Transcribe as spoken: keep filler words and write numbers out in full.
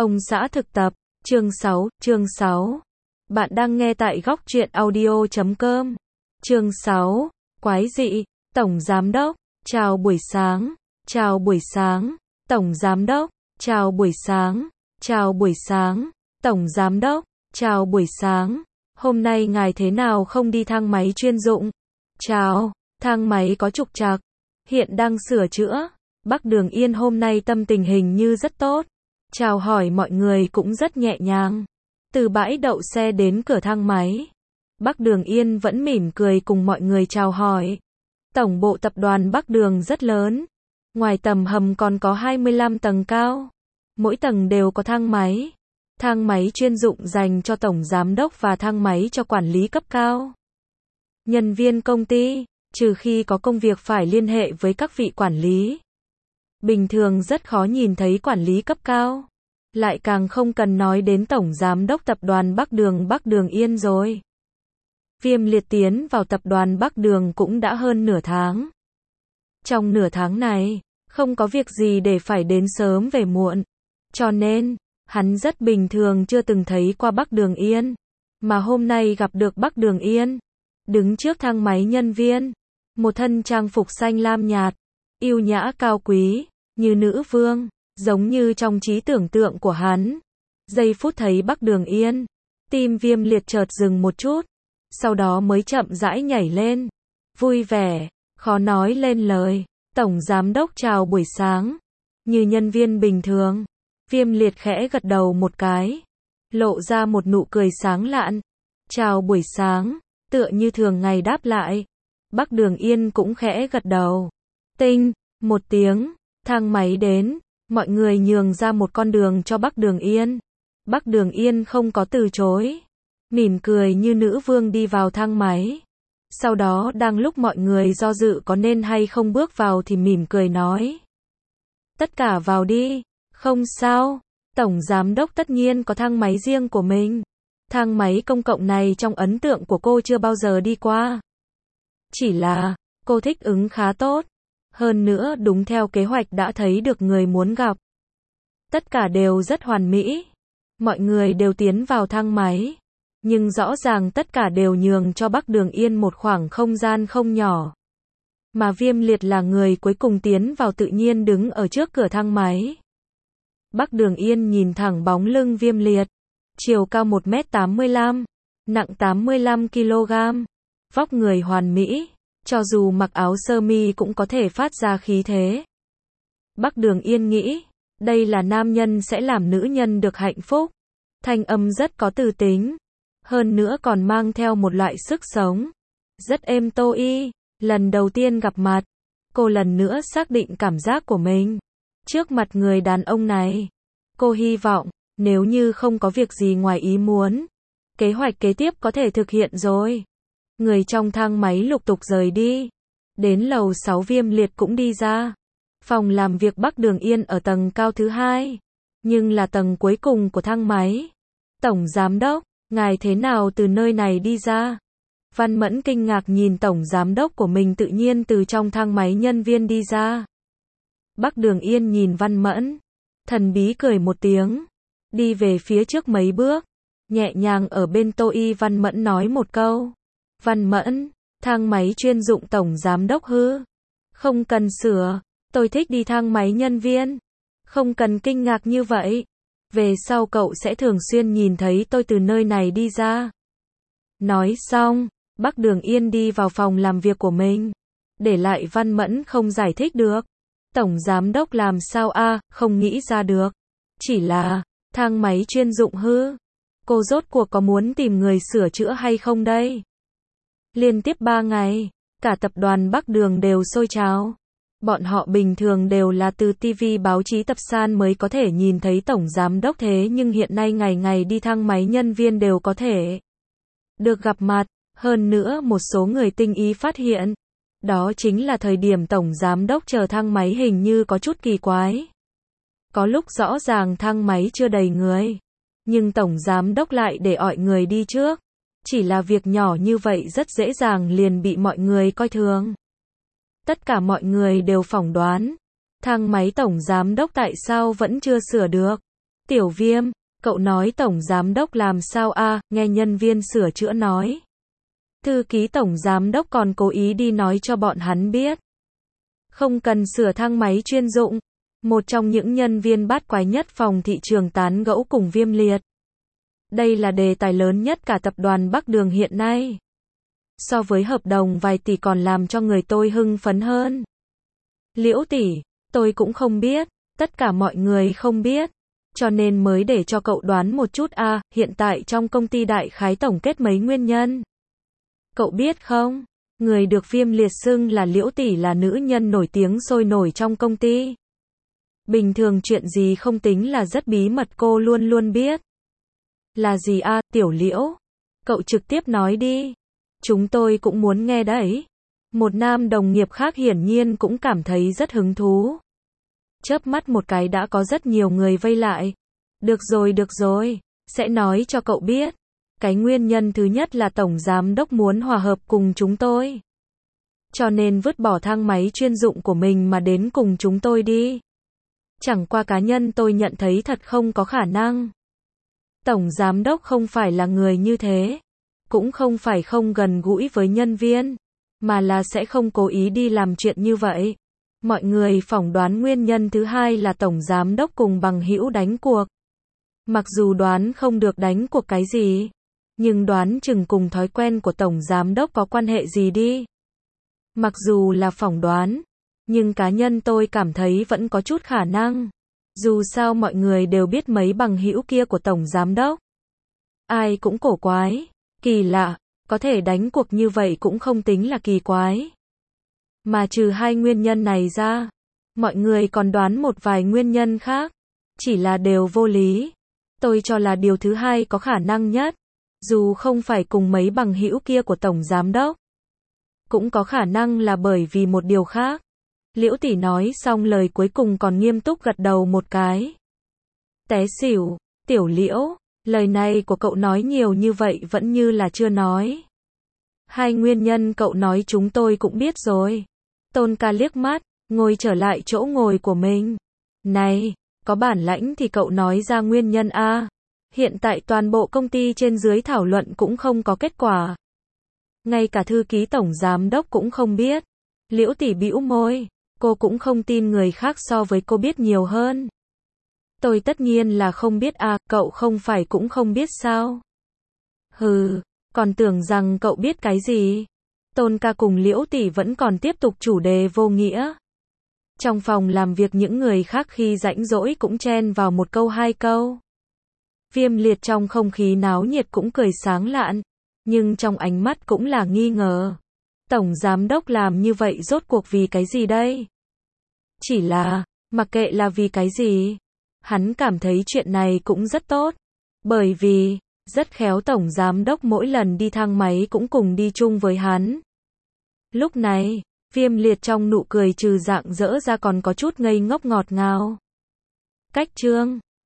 Ông xã thực tập, chương sáu, chương sáu. Bạn đang nghe tại góc truyện audio chấm com. Chương sáu, quái dị, Tổng Giám đốc, chào buổi sáng, chào buổi sáng, Tổng Giám đốc, chào buổi sáng, chào buổi sáng, Tổng Giám đốc, chào buổi sáng. Hôm nay ngài thế nào không đi thang máy chuyên dụng? Chào, thang máy có trục trặc, hiện đang sửa chữa. Bác Đường Yên hôm nay tâm tình hình như rất tốt. Chào hỏi mọi người cũng rất nhẹ nhàng. Từ bãi đậu xe đến cửa thang máy, Bác Đường Yên vẫn mỉm cười cùng mọi người chào hỏi. Tổng bộ tập đoàn Bắc Đường rất lớn. Ngoài tầm hầm còn có hai mươi lăm tầng cao. Mỗi tầng đều có thang máy. Thang máy chuyên dụng dành cho tổng giám đốc và thang máy cho quản lý cấp cao. Nhân viên công ty, trừ khi có công việc phải liên hệ với các vị quản lý, bình thường rất khó nhìn thấy quản lý cấp cao. Lại càng không cần nói đến tổng giám đốc tập đoàn Bắc Đường Bắc Đường Yên rồi. Viêm Liệt tiến vào tập đoàn Bắc Đường cũng đã hơn nửa tháng. Trong nửa tháng này, không có việc gì để phải đến sớm về muộn. Cho nên, hắn rất bình thường chưa từng thấy qua Bắc Đường Yên. Mà hôm nay gặp được Bắc Đường Yên. Đứng trước thang máy nhân viên. Một thân trang phục xanh lam nhạt. Yêu nhã cao quý, như nữ vương. Giống như trong trí tưởng tượng của hắn. Giây phút thấy Bắc Đường Yên, tim Viêm Liệt chợt dừng một chút, sau đó mới chậm rãi nhảy lên. Vui vẻ, khó nói lên lời. Tổng giám đốc chào buổi sáng. Như nhân viên bình thường, Viêm Liệt khẽ gật đầu một cái, lộ ra một nụ cười sáng lạn. Chào buổi sáng, tựa như thường ngày đáp lại. Bắc Đường Yên cũng khẽ gật đầu. Tinh, một tiếng, thang máy đến. Mọi người nhường ra một con đường cho Bắc Đường Yên. Bắc Đường Yên không có từ chối. Mỉm cười như nữ vương đi vào thang máy. Sau đó đang lúc mọi người do dự có nên hay không bước vào thì mỉm cười nói. Tất cả vào đi. Không sao. Tổng giám đốc tất nhiên có thang máy riêng của mình. Thang máy công cộng này trong ấn tượng của cô chưa bao giờ đi qua. Chỉ là, cô thích ứng khá tốt. Hơn nữa đúng theo kế hoạch đã thấy được người muốn gặp. Tất cả đều rất hoàn mỹ. Mọi người đều tiến vào thang máy. Nhưng rõ ràng tất cả đều nhường cho Bắc Đường Yên một khoảng không gian không nhỏ. Mà Viêm Liệt là người cuối cùng tiến vào tự nhiên đứng ở trước cửa thang máy. Bắc Đường Yên nhìn thẳng bóng lưng Viêm Liệt. Chiều cao một mét tám mươi lăm. Nặng tám mươi lăm ki lô gam. Vóc người hoàn mỹ. Cho dù mặc áo sơ mi cũng có thể phát ra khí thế. Bắc Đường Yên nghĩ, đây là nam nhân sẽ làm nữ nhân được hạnh phúc. Thanh âm rất có từ tính. Hơn nữa còn mang theo một loại sức sống. Rất êm tô y. Lần đầu tiên gặp mặt, cô lần nữa xác định cảm giác của mình. Trước mặt người đàn ông này, cô hy vọng, nếu như không có việc gì ngoài ý muốn, kế hoạch kế tiếp có thể thực hiện rồi. Người trong thang máy lục tục rời đi. Đến lầu sáu Viêm Liệt cũng đi ra. Phòng làm việc Bắc Đường Yên ở tầng cao thứ hai. Nhưng là tầng cuối cùng của thang máy. Tổng giám đốc, ngài thế nào từ nơi này đi ra? Văn Mẫn kinh ngạc nhìn tổng giám đốc của mình tự nhiên từ trong thang máy nhân viên đi ra. Bắc Đường Yên nhìn Văn Mẫn. Thần bí cười một tiếng. Đi về phía trước mấy bước. Nhẹ nhàng ở bên tô y Văn Mẫn nói một câu. Văn Mẫn, thang máy chuyên dụng tổng giám đốc hư. Không cần sửa, tôi thích đi thang máy nhân viên. Không cần kinh ngạc như vậy. Về sau cậu sẽ thường xuyên nhìn thấy tôi từ nơi này đi ra. Nói xong, Bắc Đường Yên đi vào phòng làm việc của mình. Để lại Văn Mẫn không giải thích được. Tổng giám đốc làm sao a, à, không nghĩ ra được. Chỉ là, thang máy chuyên dụng hư. Cô rốt cuộc có muốn tìm người sửa chữa hay không đây? Liên tiếp ba ngày, cả tập đoàn Bắc Đường đều sôi trào. Bọn họ bình thường đều là từ ti vi báo chí tập san mới có thể nhìn thấy tổng giám đốc thế nhưng hiện nay ngày ngày đi thang máy nhân viên đều có thể được gặp mặt. Hơn nữa một số người tinh ý phát hiện. Đó chính là thời điểm tổng giám đốc chờ thang máy hình như có chút kỳ quái. Có lúc rõ ràng thang máy chưa đầy người. Nhưng tổng giám đốc lại để mọi người đi trước. Chỉ là việc nhỏ như vậy rất dễ dàng liền bị mọi người coi thường. Tất cả mọi người đều phỏng đoán. Thang máy tổng giám đốc tại sao vẫn chưa sửa được. Tiểu Viêm, cậu nói tổng giám đốc làm sao a? Nghe nhân viên sửa chữa nói. Thư ký tổng giám đốc còn cố ý đi nói cho bọn hắn biết. Không cần sửa thang máy chuyên dụng. Một trong những nhân viên bát quái nhất phòng thị trường tán gẫu cùng Viêm Liệt. Đây là đề tài lớn nhất cả tập đoàn Bắc Đường hiện nay. So với hợp đồng vài tỷ còn làm cho người tôi hưng phấn hơn. Liễu tỷ, tôi cũng không biết, tất cả mọi người không biết. Cho nên mới để cho cậu đoán một chút a, à, hiện tại trong công ty đại khái tổng kết mấy nguyên nhân. Cậu biết không, người được Viêm Liệt xưng là Liễu tỷ là nữ nhân nổi tiếng sôi nổi trong công ty. Bình thường chuyện gì không tính là rất bí mật cô luôn luôn biết. Là gì a, à, Tiểu Liễu? Cậu trực tiếp nói đi. Chúng tôi cũng muốn nghe đấy. Một nam đồng nghiệp khác hiển nhiên cũng cảm thấy rất hứng thú. Chớp mắt một cái đã có rất nhiều người vây lại. Được rồi được rồi, sẽ nói cho cậu biết. Cái nguyên nhân thứ nhất là tổng giám đốc muốn hòa hợp cùng chúng tôi. Cho nên vứt bỏ thang máy chuyên dụng của mình mà đến cùng chúng tôi đi. Chẳng qua cá nhân tôi nhận thấy thật không có khả năng. Tổng giám đốc không phải là người như thế. Cũng không phải không gần gũi với nhân viên. Mà là sẽ không cố ý đi làm chuyện như vậy. Mọi người phỏng đoán nguyên nhân thứ hai là tổng giám đốc cùng bằng hữu đánh cuộc. Mặc dù đoán không được đánh cuộc cái gì, nhưng đoán chừng cùng thói quen của tổng giám đốc có quan hệ gì đi. Mặc dù là phỏng đoán, nhưng cá nhân tôi cảm thấy vẫn có chút khả năng. Dù sao mọi người đều biết mấy bằng hữu kia của tổng giám đốc. Ai cũng cổ quái, kỳ lạ, có thể đánh cuộc như vậy cũng không tính là kỳ quái. Mà trừ hai nguyên nhân này ra, mọi người còn đoán một vài nguyên nhân khác, chỉ là đều vô lý. Tôi cho là điều thứ hai có khả năng nhất, dù không phải cùng mấy bằng hữu kia của tổng giám đốc, cũng có khả năng là bởi vì một điều khác. Liễu tỷ nói xong lời cuối cùng còn nghiêm túc gật đầu một cái. Té xỉu, Tiểu Liễu, lời này của cậu nói nhiều như vậy vẫn như là chưa nói. Hai nguyên nhân cậu nói chúng tôi cũng biết rồi. Tôn Ca liếc mắt, ngồi trở lại chỗ ngồi của mình. Này, có bản lãnh thì cậu nói ra nguyên nhân a. Hiện tại toàn bộ công ty trên dưới thảo luận cũng không có kết quả. Ngay cả thư ký tổng giám đốc cũng không biết. Liễu tỷ bĩu môi, cô cũng không tin người khác so với cô biết nhiều hơn. Tôi tất nhiên là không biết a, à, cậu không phải cũng không biết sao? Hừ, còn tưởng rằng cậu biết cái gì? Tôn Ca cùng Liễu tỷ vẫn còn tiếp tục chủ đề vô nghĩa. Trong phòng làm việc những người khác khi rảnh rỗi cũng chen vào một câu hai câu. Viêm Liệt trong không khí náo nhiệt cũng cười sáng lạn, nhưng trong ánh mắt cũng là nghi ngờ. Tổng giám đốc làm như vậy rốt cuộc vì cái gì đây? Chỉ là, mặc kệ là vì cái gì, hắn cảm thấy chuyện này cũng rất tốt. Bởi vì, rất khéo tổng giám đốc mỗi lần đi thang máy cũng cùng đi chung với hắn. Lúc này, Viêm Liệt trong nụ cười trừ rạng rỡ ra còn có chút ngây ngốc ngọt ngào. Cách chương